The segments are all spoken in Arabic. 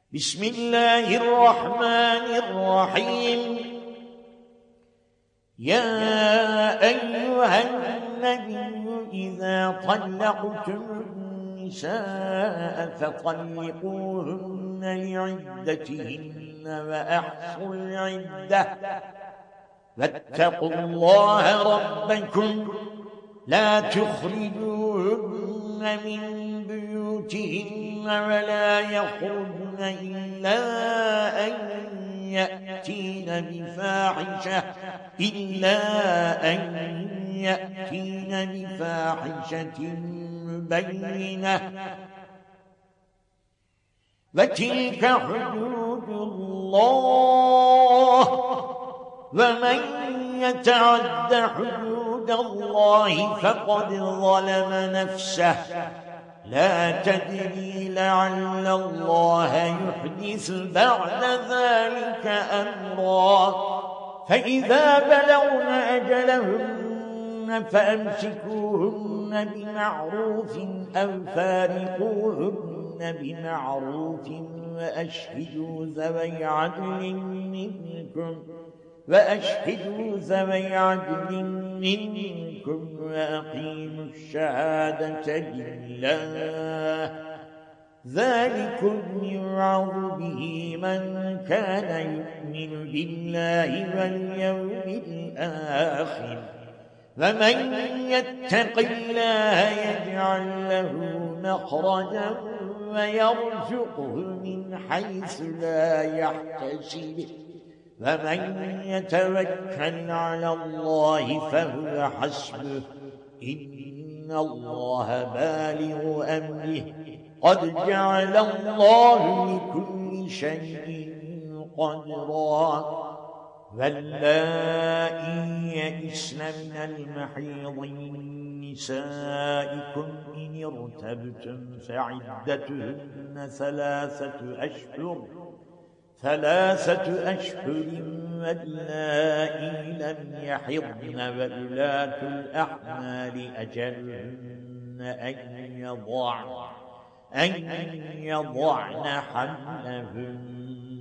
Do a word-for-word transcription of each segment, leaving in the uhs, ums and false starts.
بسم الله الرحمن الرحيم يا أيها النبي إذا طلقتم النساء فطلقوهن لعدتهن وأحصوا العدة واتقوا الله ربكم لا تخرجوهن من بيوتهن ولا يخرجن إلا أن يأتين بفاحشة إلا أن يأتين بفاحشة مبينة وتلك حدود الله ومن يتعد حدود الله فقد ظلم نفسه لا تدري لعل الله يحدث بعد ذلك أمرا فإذا بلغن أجلهن فأمسكوهن بمعروف أو فارقوهن بمعروف وأشهدوا ذوي عدل منكم وأشهدوا ذوي عدل منكم وأقيموا الشهادة لله ذلكم يوعظ به من كان يؤمن بالله واليوم الآخر ومن يتق الله يجعل له مخرجا ويرزقه من حيث لا يحتسب ومن يتوكل على الله فهو حسبه إن الله بالغ أمره قد جعل الله لكل شيء قدرا واللائي يئسن من المحيض من نسائكم إن ارتبتم فعدتهن ثلاثة أشهر ثلاثة أشهر واللائي لم يحضن وأولاة الأحمال أجلهن أن يضعن أن يضعن حملهن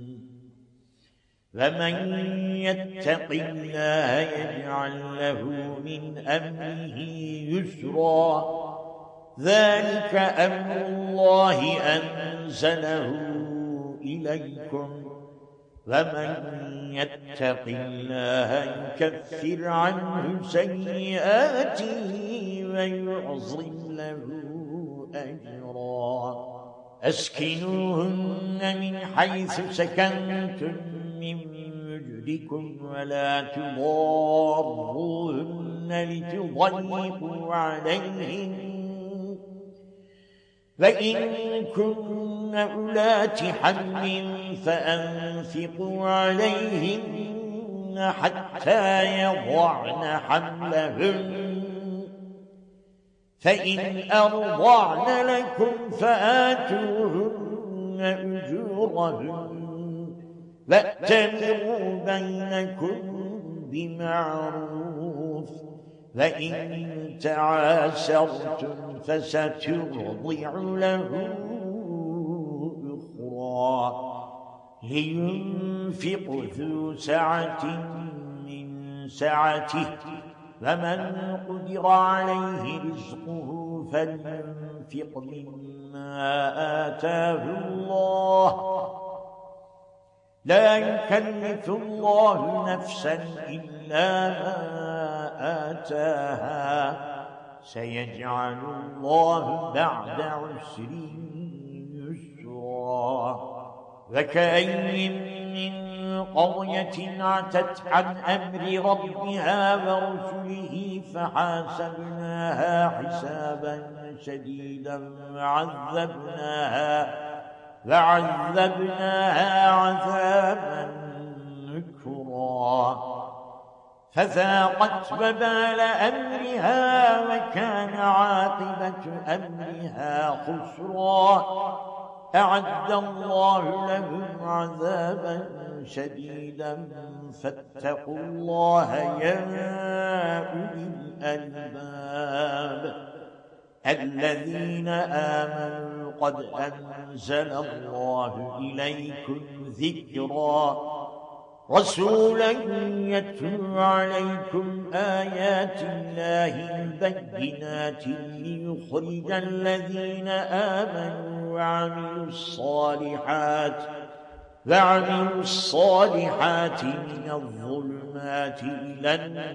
ومن يتق الله يجعل له من أمره يسرا ذلك أمر الله أنزله إليكم ومن يتق الله يكفر عنه سيئاته ويعظم له أجرا أسكنوهن من حيث سكنتم من وجدكم ولا تضاروهن لتضيقوا عليهن فإن كن أولات حمل فأنفقوا عليهن حتى يضعن حملهن فإن أرضعن لكم فآتوهن أجورهن وأتمروا بينكم بمعروف فإن تعاسرتم فسترضع له أخرى لينفق ذو سعة من سعته فمن قدر عليه رزقه فلينفق مما آتاه الله لا يكلف الله نفسا إلا ما آتاها سيجعل الله بعد عسر يسرا وكأين من قرية عتت عن أمر ربها ورسله فحاسبناها حسابا شديدا وعذبناها وعذبناها عذابا نكرا فذاقت وبال أمرها وكان عاقبة أمرها خسرا أعد الله لهم عذابا شديدا فاتقوا الله يا أولي الألباب الذين آمنوا قد أنزل الله إليكم ذكرا رسولا يتلو عليكم آيات الله البينات ليخرج الذين آمنوا وعملوا الصالحات وعملوا الصالحات من الظلمات إلى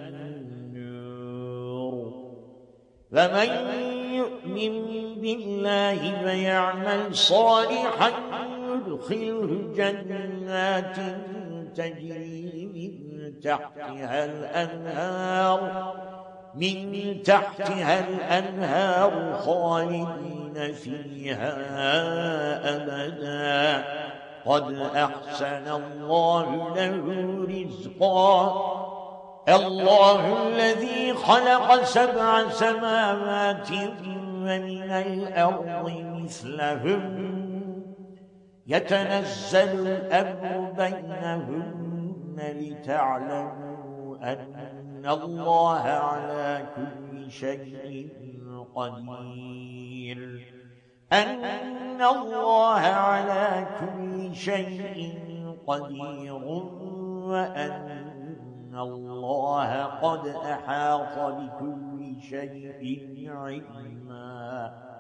النور ومن يؤمن بالله ويعمل صالحا يدخله جنات تجري من تحتها الأنهار من تحتها الأنهار خالدين فيها أبدا قد أحسن الله له رزقا الله الذي خلق سبع سماوات ومن الأرض مثلهم يتنزل الأمر بينهن لتعلموا أن الله على كل شيء قدير أن الله على كل شيء قدير وأن الله قد أحاط بكل شيء علما